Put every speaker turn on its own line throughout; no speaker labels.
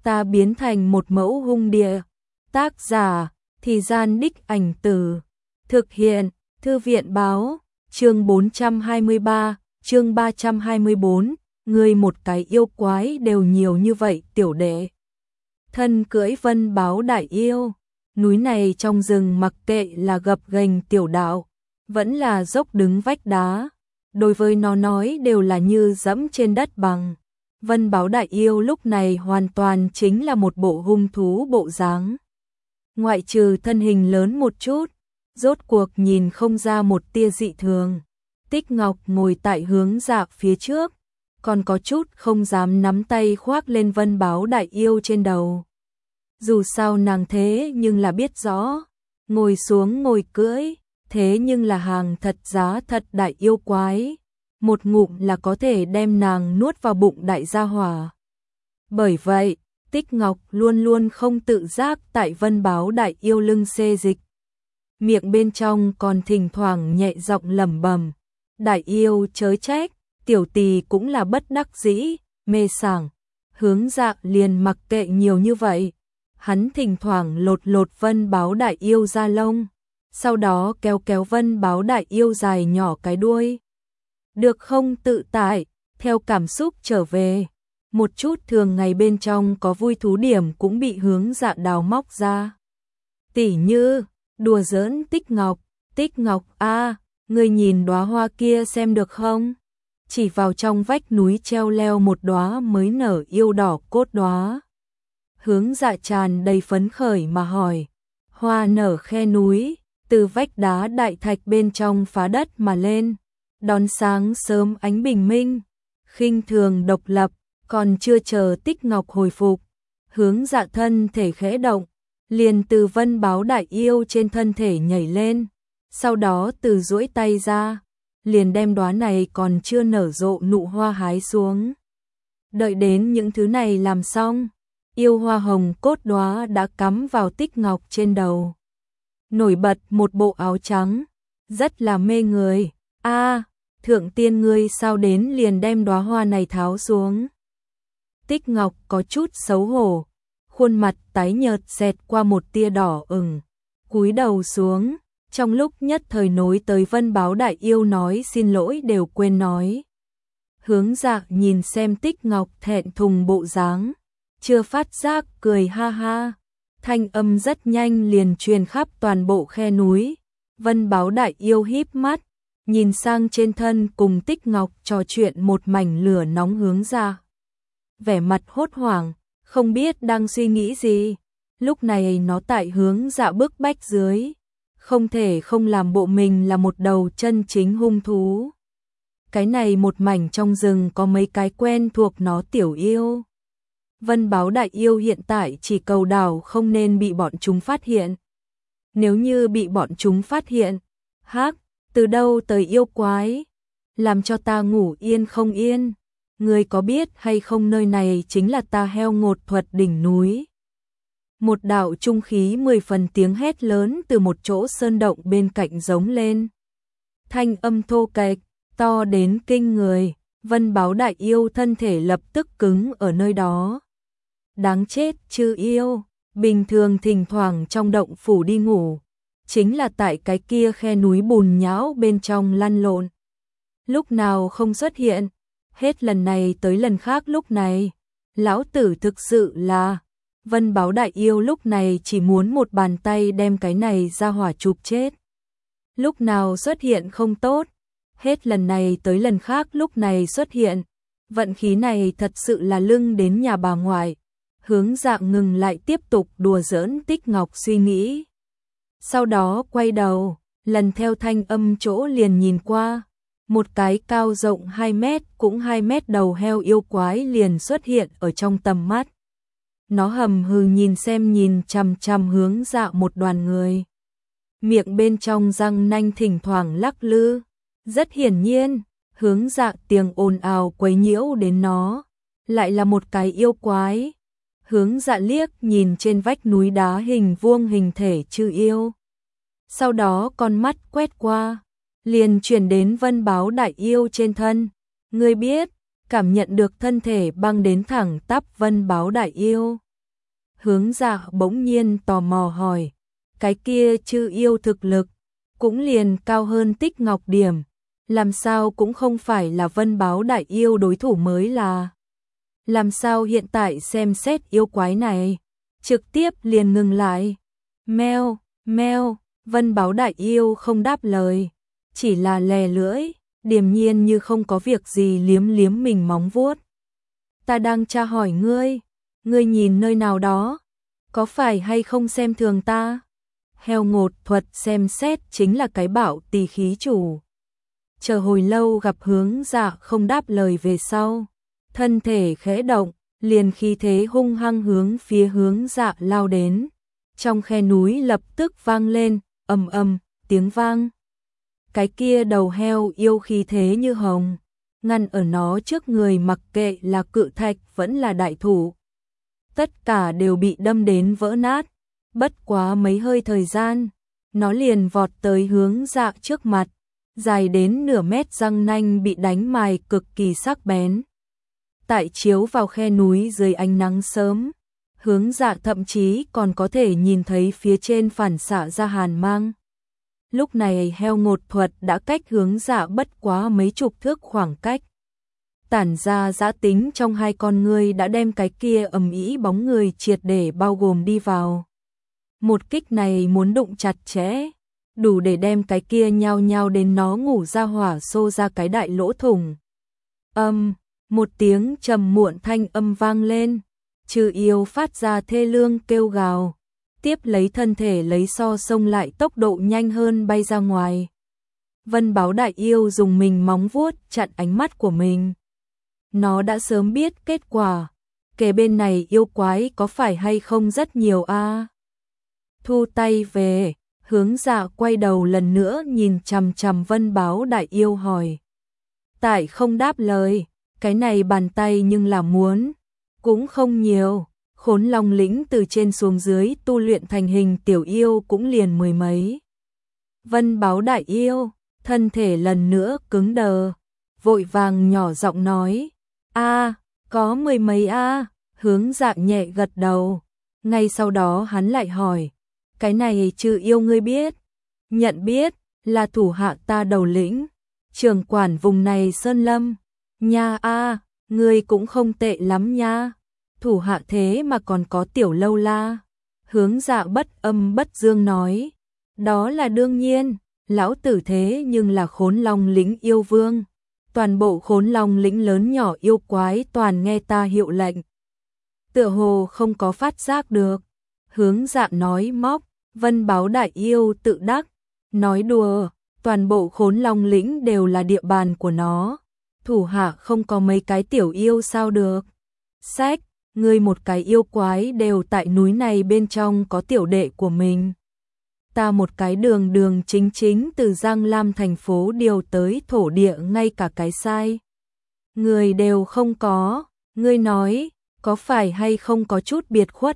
ta biến thành một mẫu hung địa. Tác giả, Thì Gian Đích Ảnh Từ. Thực hiện, Thư viện Báo. Chương 423, chương 324. Người một cái yêu quái đều nhiều như vậy tiểu đệ. Thân cưỡi Vân Báo đại yêu. Núi này trong rừng mặc kệ là gập ghềnh tiểu đạo, vẫn là dốc đứng vách đá, đối với nó nói đều là như dẫm trên đất bằng. Vân Báo đại yêu lúc này hoàn toàn chính là một bộ hung thú bộ dáng. Ngoại trừ thân hình lớn một chút, rốt cuộc nhìn không ra một tia dị thường. Tích Ngọc ngồi tại hướng Dạ phía trước, còn có chút không dám nắm tay khoác lên Vân Báo đại yêu trên đầu. Dù sao nàng thế nhưng là biết rõ, ngồi xuống ngồi cưỡi, thế nhưng là hàng thật giá thật đại yêu quái, một ngụm là có thể đem nàng nuốt vào bụng đại gia hỏa. Bởi vậy, Tích Ngọc luôn luôn không tự giác tại Vân Báo đại yêu lưng xê dịch. Miệng bên trong còn thỉnh thoảng nhẹ giọng lẩm bẩm, đại yêu chớ trách, tiểu tỳ cũng là bất đắc dĩ, mê sảng. Hướng Dạ liền mặc kệ nhiều như vậy. Hắn thỉnh thoảng lột Vân Báo đại yêu ra lông, sau đó kéo Vân Báo đại yêu dài nhỏ cái đuôi. Được không tự tại, theo cảm xúc trở về. Một chút thường ngày bên trong có vui thú điểm cũng bị Hướng Dạ đào móc ra. Tỉ như, đùa giỡn Tích Ngọc a, ngươi nhìn đóa hoa kia xem được không? Chỉ vào trong vách núi treo leo một đóa mới nở yêu đỏ cốt đóa. Hướng Dạ tràn đầy phấn khởi mà hỏi, hoa nở khe núi, từ vách đá đại thạch bên trong phá đất mà lên, đón sáng sớm ánh bình minh, khinh thường độc lập, còn chưa chờ Tích Ngọc hồi phục. Hướng Dạ thân thể khẽ động, liền từ Vân Báo đại yêu trên thân thể nhảy lên, sau đó từ duỗi tay ra, liền đem đóa này còn chưa nở rộ nụ hoa hái xuống. Đợi đến những thứ này làm xong, yêu hoa hồng cốt đóa đã cắm vào Tích Ngọc trên đầu. Nổi bật một bộ áo trắng, rất là mê người. A, thượng tiên ngươi sao đến liền đem đóa hoa này tháo xuống? Tích Ngọc có chút xấu hổ, khuôn mặt tái nhợt xẹt qua một tia đỏ ửng, cúi đầu xuống, trong lúc nhất thời nối tới Vân Báo đại yêu nói xin lỗi đều quên nói. Hướng Dạ nhìn xem Tích Ngọc thẹn thùng bộ dáng, chưa phát giác cười ha ha, thanh âm rất nhanh liền truyền khắp toàn bộ khe núi. Vân Báo đại yêu híp mắt, nhìn sang trên thân cùng Tích Ngọc trò chuyện một mảnh lửa nóng Hướng Dạ. Vẻ mặt hốt hoảng, không biết đang suy nghĩ gì. Lúc này nó tại Hướng Dạ bức bách dưới, không thể không làm bộ mình là một đầu chân chính hung thú. Cái này một mảnh trong rừng có mấy cái quen thuộc nó tiểu yêu. Vân Báo đại yêu hiện tại chỉ cầu đảo không nên bị bọn chúng phát hiện. Nếu như bị bọn chúng phát hiện, hắc, từ đâu tới yêu quái, làm cho ta ngủ yên không yên. Ngươi có biết hay không nơi này chính là Ta Heo Ngột Thuật đỉnh núi. Một đạo trung khí 10 phần tiếng hét lớn từ một chỗ sơn động bên cạnh giống lên. Thanh âm thô kệch, to đến kinh người, Vân Báo đại yêu thân thể lập tức cứng ở nơi đó. Đáng chết chư yêu, bình thường thỉnh thoảng trong động phủ đi ngủ, chính là tại cái kia khe núi bùn nhão bên trong lăn lộn. Lúc nào không xuất hiện, hết lần này tới lần khác lúc này. Lão tử thực sự là... Vân Báo đại yêu lúc này chỉ muốn một bàn tay đem cái này ra hỏa chụp chết. Lúc nào xuất hiện không tốt, hết lần này tới lần khác lúc này xuất hiện. Vận khí này thật sự là lưng đến nhà bà ngoại. Hướng Dạ ngừng lại tiếp tục đùa giỡn Tích Ngọc suy nghĩ. Sau đó quay đầu, lần theo thanh âm chỗ liền nhìn qua. Một cái cao rộng 2 mét cũng 2 mét đầu heo yêu quái liền xuất hiện ở trong tầm mắt. Nó hầm hừ nhìn chằm chằm Hướng Dạ một đoàn người. Miệng bên trong răng nanh thỉnh thoảng lắc lư. Rất hiển nhiên, Hướng Dạ tiếng ồn ào quấy nhiễu đến nó. Lại là một cái yêu quái. Hướng Dạ liếc nhìn trên vách núi đá hình vuông hình thể chư yêu. Sau đó con mắt quét qua, liền chuyển đến Vân Báo đại yêu trên thân. Ngươi biết, cảm nhận được thân thể băng đến thẳng tắp Vân Báo đại yêu. Hướng Dạ bỗng nhiên tò mò hỏi, cái kia chư yêu thực lực cũng liền cao hơn Tích Ngọc điểm, làm sao cũng không phải là Vân Báo đại yêu đối thủ mới là. Làm sao hiện tại xem xét yêu quái này, trực tiếp liền ngừng lại. Meo, meo, Vân Báo đại yêu không đáp lời, chỉ là lè lưỡi, điềm nhiên như không có việc gì liếm liếm mình móng vuốt. Ta đang tra hỏi ngươi, ngươi nhìn nơi nào đó, có phải hay không xem thường ta? Heo ngột thuật xem xét chính là cái bảo tỳ khí chủ. Chờ hồi lâu gặp Hướng Dạ không đáp lời về sau, thân thể khẽ động, liền khí thế hung hăng hướng phía Hướng Dạ lao đến. Trong khe núi lập tức vang lên, ầm ầm, tiếng vang. Cái kia đầu heo yêu khí thế như hồng, ngăn ở nó trước người, mặc kệ là cự thạch vẫn là đại thụ. Tất cả đều bị đâm đến vỡ nát, bất quá mấy hơi thời gian, nó liền vọt tới Hướng Dạ trước mặt, dài đến nửa mét răng nanh bị đánh mài cực kỳ sắc bén. Tại chiếu vào khe núi dưới ánh nắng sớm, Hướng Dạ thậm chí còn có thể nhìn thấy phía trên phản xạ ra hàn mang. Lúc này heo ngột thuật đã cách Hướng Dạ bất quá mấy chục thước khoảng cách. Tản ra dã tính trong hai con ngươi đã đem cái kia ầm ĩ bóng người triệt để bao gồm đi vào. Một kích này muốn đụng chặt chẽ, đủ để đem cái kia nhao nhao đến nó ngủ ra hỏa xô ra cái đại lỗ thủng. Một tiếng trầm muộn thanh âm vang lên, chư yêu phát ra thê lương kêu gào, tiếp lấy thân thể lấy so sông lại tốc độ nhanh hơn bay ra ngoài. Vân Báo đại yêu dùng mình móng vuốt chặn ánh mắt của mình. Nó đã sớm biết kết quả, kề bên này yêu quái có phải hay không rất nhiều a. Thu tay về, Hướng Dạ quay đầu lần nữa nhìn chằm chằm Vân Báo đại yêu hỏi. Tại không đáp lời, cái này bàn tay nhưng là muốn, cũng không nhiều. Khốn Long lĩnh từ trên xuống dưới tu luyện thành hình tiểu yêu cũng liền mười mấy. Vân Báo đại yêu, thân thể lần nữa cứng đờ, vội vàng nhỏ giọng nói, có mười mấy a. Hướng Dạ nhẹ gật đầu. Ngay sau đó hắn lại hỏi, cái này chư yêu ngươi biết? Nhận biết, là thủ hạ ta đầu lĩnh, trưởng quản vùng này sơn lâm. Nha ngươi cũng không tệ lắm nha. Thủ hạ thế mà còn có tiểu lâu la. Hướng Dạ bất âm bất dương nói, đó là đương nhiên, lão tử thế nhưng là Khốn Long lĩnh yêu vương. Toàn bộ Khốn Long lĩnh lớn nhỏ yêu quái toàn nghe ta hiệu lệnh. Tựa hồ không có phát giác được. Hướng Dạ nói móc, Vân Báo đại yêu tự đắc, nói đùa, toàn bộ Khốn Long lĩnh đều là địa bàn của nó. Thủ hạ không có mấy cái tiểu yêu sao được. Sách, ngươi một cái yêu quái đều tại núi này bên trong có tiểu đệ của mình. Ta một cái đường đường chính chính từ Giang Lam thành phố điều tới thổ địa ngay cả cái sai. Người đều không có, ngươi nói, có phải hay không có chút biệt khuất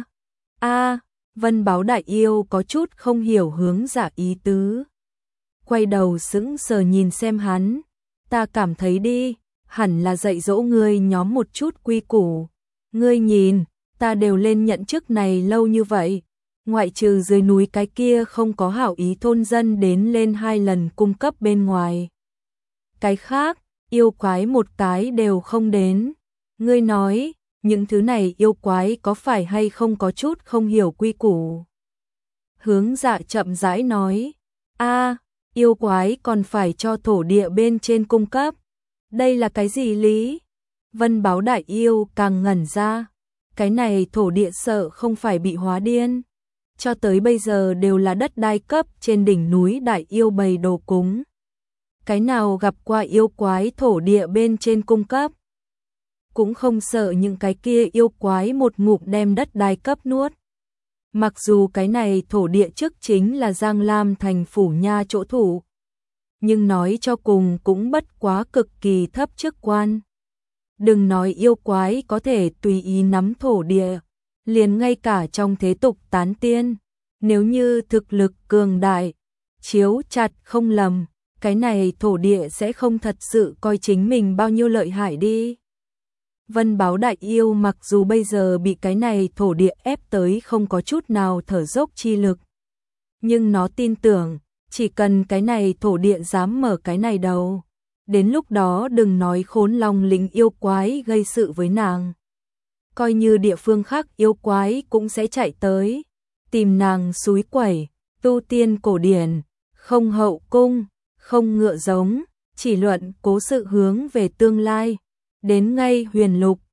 a? Vân Báo đại yêu có chút không hiểu Hướng Dạ ý tứ. Quay đầu sững sờ nhìn xem hắn, ta cảm thấy đi, hẳn là dạy dỗ ngươi nhóm một chút quy củ. Ngươi nhìn, ta đều lên nhận chức này lâu như vậy, ngoại trừ dưới núi cái kia không có hảo ý thôn dân đến lên 2 lần cung cấp bên ngoài. Cái khác, yêu quái một cái đều không đến. Ngươi nói, những thứ này yêu quái có phải hay không có chút không hiểu quy củ? Hướng Dạ chậm rãi nói, yêu quái còn phải cho thổ địa bên trên cung cấp. Đây là cái gì lý? Vân Báo đại yêu càng ngẩn ra, cái này thổ địa sợ không phải bị hóa điên. Cho tới bây giờ đều là đất đai cấp trên đỉnh núi đại yêu bày đồ cúng. Cái nào gặp qua yêu quái thổ địa bên trên cung cấp? Cũng không sợ những cái kia yêu quái một ngụm đem đất đai cấp nuốt. Mặc dù cái này thổ địa trước chính là Giang Lam thành phủ nha chỗ thủ, nhưng nói cho cùng cũng bất quá cực kỳ thấp chức quan. Đừng nói yêu quái có thể tùy ý nắm thổ địa, liền ngay cả trong thế tục tán tiên, nếu như thực lực cường đại, chiếu chặt không lầm, cái này thổ địa sẽ không thật sự coi chính mình bao nhiêu lợi hại đi. Vân Báo đại yêu mặc dù bây giờ bị cái này thổ địa ép tới không có chút nào thở dốc chi lực, nhưng nó tin tưởng, chỉ cần cái này thổ địa dám mở cái này đầu, đến lúc đó đừng nói Khốn Long lính yêu quái gây sự với nàng. Coi như địa phương khác yêu quái cũng sẽ chạy tới, tìm nàng xúi quẩy, tu tiên cổ điển, không hậu cung, không ngựa giống, chỉ luận cố sự hướng về tương lai, đến ngay huyền lục,